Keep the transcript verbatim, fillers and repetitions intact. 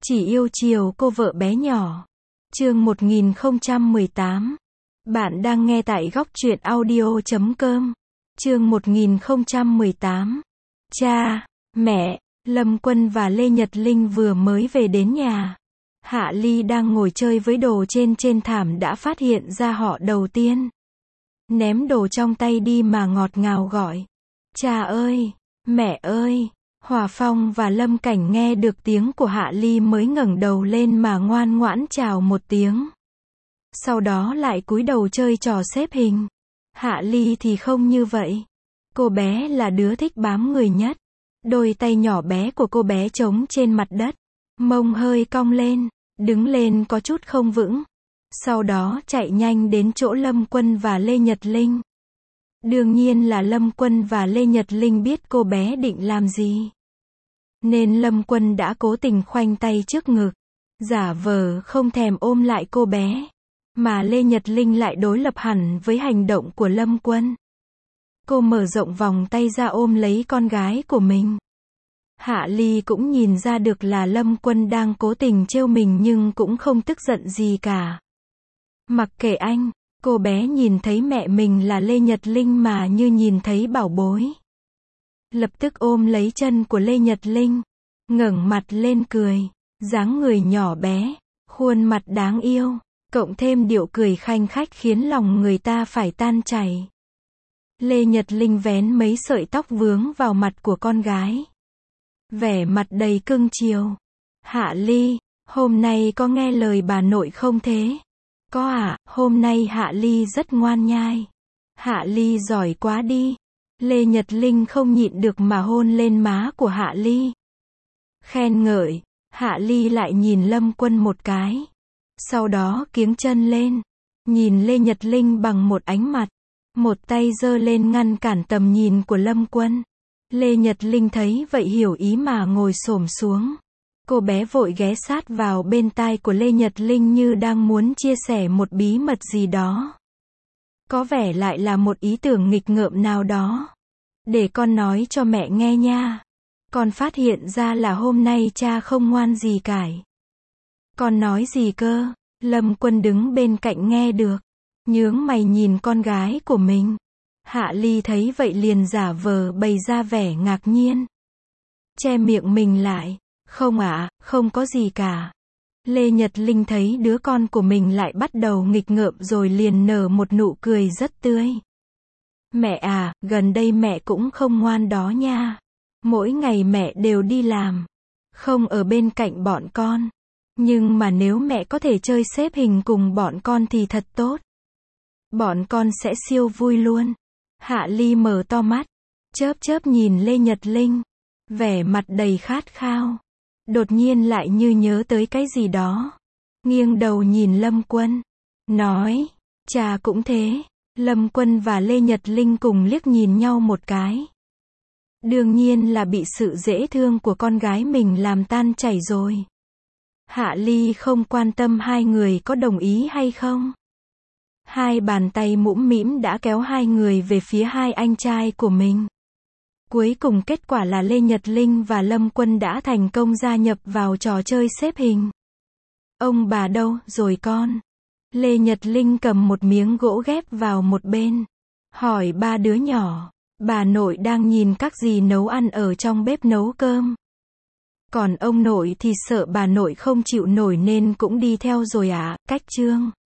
Chỉ yêu chiều cô vợ bé nhỏ. Chương một nghìn không trăm mười tám. Bạn đang nghe tại góc truyện audio chấm com. Chương một nghìn không trăm mười tám. Cha, mẹ, Lâm Quân và Lê Nhật Linh vừa mới về đến nhà. Hạ Ly đang ngồi chơi với đồ trên trên thảm đã phát hiện ra họ đầu tiên. Ném đồ trong tay đi mà ngọt ngào gọi. Cha ơi, mẹ ơi. Hòa Phong và Lâm Cảnh nghe được tiếng của Hạ Ly mới ngẩng đầu lên mà ngoan ngoãn chào một tiếng. Sau đó lại cúi đầu chơi trò xếp hình. Hạ Ly thì không như vậy. Cô bé là đứa thích bám người nhất. Đôi tay nhỏ bé của cô bé trống trên mặt đất. Mông hơi cong lên, đứng lên có chút không vững. Sau đó chạy nhanh đến chỗ Lâm Quân và Lê Nhật Linh. Đương nhiên là Lâm Quân và Lê Nhật Linh biết cô bé định làm gì. Nên Lâm Quân đã cố tình khoanh tay trước ngực, giả vờ không thèm ôm lại cô bé. Mà Lê Nhật Linh lại đối lập hẳn với hành động của Lâm Quân. Cô mở rộng vòng tay ra ôm lấy con gái của mình. Hạ Ly cũng nhìn ra được là Lâm Quân đang cố tình trêu mình nhưng cũng không tức giận gì cả. Mặc kệ anh, cô bé nhìn thấy mẹ mình là Lê Nhật Linh mà như nhìn thấy bảo bối. Lập tức ôm lấy chân của Lê Nhật Linh, ngẩng mặt lên cười, dáng người nhỏ bé, khuôn mặt đáng yêu, cộng thêm điệu cười khanh khách khiến lòng người ta phải tan chảy. Lê Nhật Linh vén mấy sợi tóc vướng vào mặt của con gái. Vẻ mặt đầy cưng chiều. Hạ Ly, hôm nay có nghe lời bà nội không thế? Có ạ, à, hôm nay Hạ Ly rất ngoan nhai. Hạ Ly giỏi quá đi. Lê Nhật Linh không nhịn được mà hôn lên má của Hạ Ly. Khen ngợi, Hạ Ly lại nhìn Lâm Quân một cái. Sau đó kiếng chân lên, nhìn Lê Nhật Linh bằng một ánh mặt. Một tay giơ lên ngăn cản tầm nhìn của Lâm Quân. Lê Nhật Linh thấy vậy hiểu ý mà ngồi xổm xuống. Cô bé vội ghé sát vào bên tai của Lê Nhật Linh như đang muốn chia sẻ một bí mật gì đó. Có vẻ lại là một ý tưởng nghịch ngợm nào đó. Để con nói cho mẹ nghe nha. Con phát hiện ra là hôm nay cha không ngoan gì cải. Con nói gì cơ? Lâm Quân đứng bên cạnh nghe được. Nhướng mày nhìn con gái của mình. Hạ Ly thấy vậy liền giả vờ bày ra vẻ ngạc nhiên. Che miệng mình lại. Không ạ, à, không có gì cả. Lê Nhật Linh thấy đứa con của mình lại bắt đầu nghịch ngợm rồi liền nở một nụ cười rất tươi. Mẹ à, gần đây mẹ cũng không ngoan đó nha. Mỗi ngày mẹ đều đi làm. Không ở bên cạnh bọn con. Nhưng mà nếu mẹ có thể chơi xếp hình cùng bọn con thì thật tốt. Bọn con sẽ siêu vui luôn. Hạ Ly mở to mắt. Chớp chớp nhìn Lê Nhật Linh. Vẻ mặt đầy khát khao. Đột nhiên lại như nhớ tới cái gì đó. Nghiêng đầu nhìn Lâm Quân. Nói. Cha cũng thế. Lâm Quân và Lê Nhật Linh cùng liếc nhìn nhau một cái. Đương nhiên là bị sự dễ thương của con gái mình làm tan chảy rồi. Hạ Ly không quan tâm hai người có đồng ý hay không. Hai bàn tay mũm mĩm đã kéo hai người về phía hai anh trai của mình. Cuối cùng kết quả là Lê Nhật Linh và Lâm Quân đã thành công gia nhập vào trò chơi xếp hình. Ông bà đâu rồi con? Lê Nhật Linh cầm một miếng gỗ ghép vào một bên. Hỏi ba đứa nhỏ. Bà nội đang nhìn các dì nấu ăn ở trong bếp nấu cơm. Còn ông nội thì sợ bà nội không chịu nổi nên cũng đi theo rồi ạ. À, cách chương.